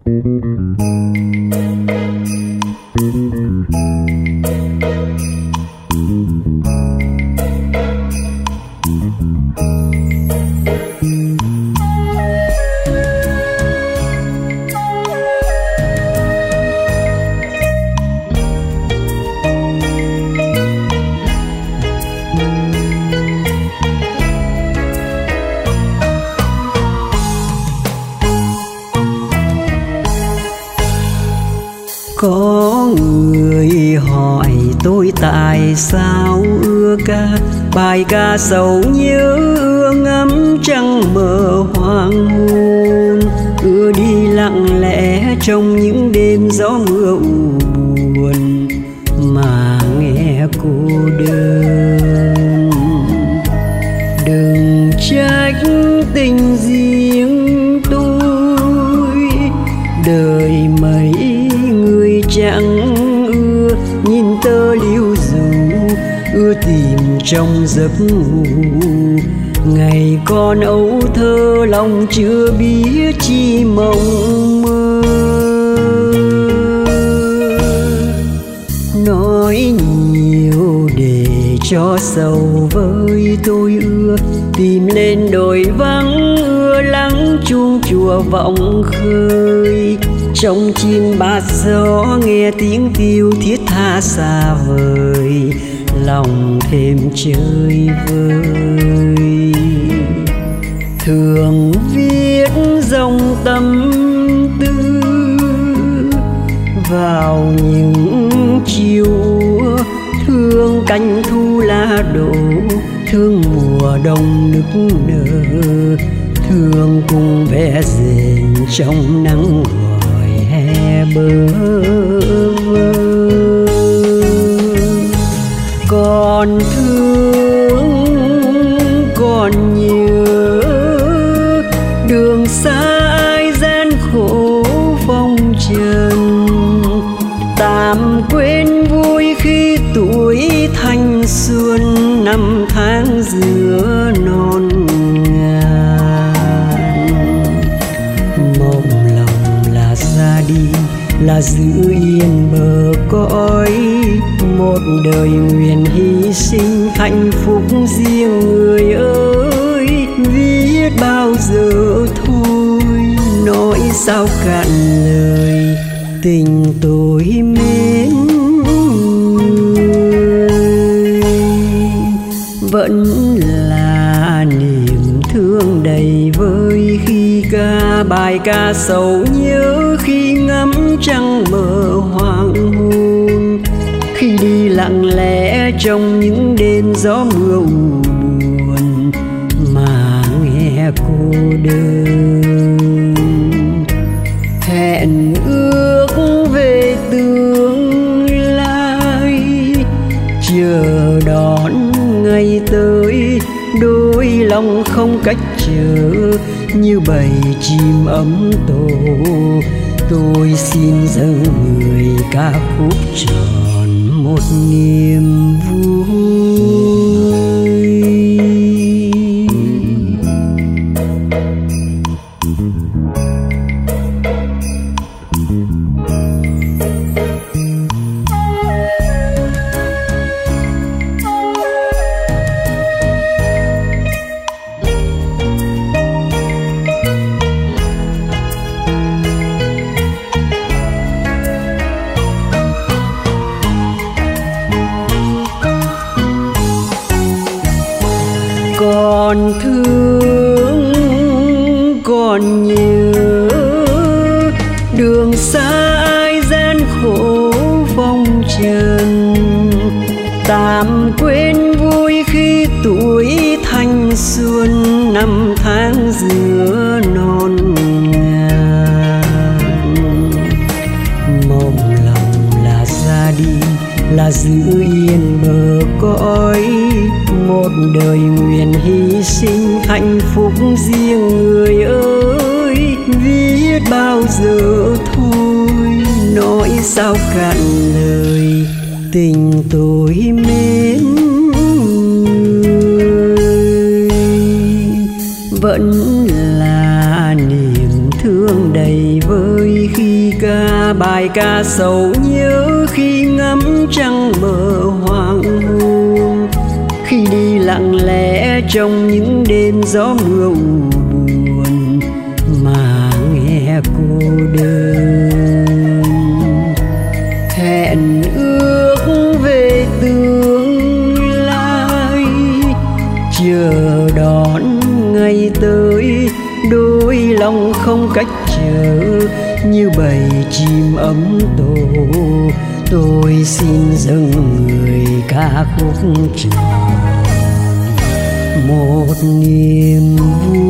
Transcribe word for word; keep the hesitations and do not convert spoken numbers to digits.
Có người hỏi tôi tại sao ưa ca bài ca sầu nhớ, ưa ngắm trăng mờ hoàng hôn, ưa đi lặng lẽ trong những đêm gió mưa u buồn mà nghe cô đơn. Đừng trách tình riêng tôi, đời mấy người chẳng ưa nhìn tơ liễu dù, ưa tìm trong giấc ngủ. Ngày còn ấu thơ lòng chưa biết chi mộng mơ, nói nhiều để cho sầu vơi. Tôi ưa tìm lên đồi vắng, ưa lắng chuông chùa vọng khơi, trong chim bát gió nghe tiếng tiêu thiết tha xa vời, lòng thêm chơi vơi. Thường viết dòng tâm tư vào những chiều, thương cánh thu lá đổ, thương mùa đông nức nở, thương cùng vẽ rền trong nắng gọi hè bơ vơ. Còn thương còn nhớ đường xa ai gian khổ phong trần, tạm quên vui khi tuổi thanh xuân, năm tháng giữa non ngàn. Mộng lòng là ra đi, là giữ yên bờ cõi, một đời nguyện hy sinh hạnh phúc riêng người ơi. Viết bao giờ thôi, nói sao cạn lời tình tôi mến người, vẫn là niềm thương đầy vơi khi ca bài ca sầu nhớ, khi ngắm trăng mờ hoàng hôn, khi đi lặng lẽ trong những đêm gió mưa u buồn mà nghe cô đơn. Hẹn ước về tương lai, chờ đón ngày tới, đôi lòng không cách chờ như bầy chim ấm tổ. Tôi xin dâng người ca khúc tròn một niềm vui. Còn thương còn nhớ đường xa ai gian khổ phong trần, tạm quên vui khi tuổi thanh xuân, năm tháng giữa non ngàn. Mộng lòng là ra đi, là giữ yên bờ cõi, một đời nguyện hy sinh hạnh phúc riêng người ơi. Viết bao giờ thôi, nói sao cạn lời tình tôi mến người, vẫn là niềm thương đầy vơi khi ca bài ca sầu nhớ, khi ngắm trăng mờ hoàng hôn, khi đi lặng lẽ trong những đêm gió mưa u buồn mà nghe cô đơn. Hẹn ước về tương lai, chờ đón ngày tới, đôi lòng không cách chờ như bầy chim ấm tổ. Tôi xin dâng người ca khúc tròn một niềm vui.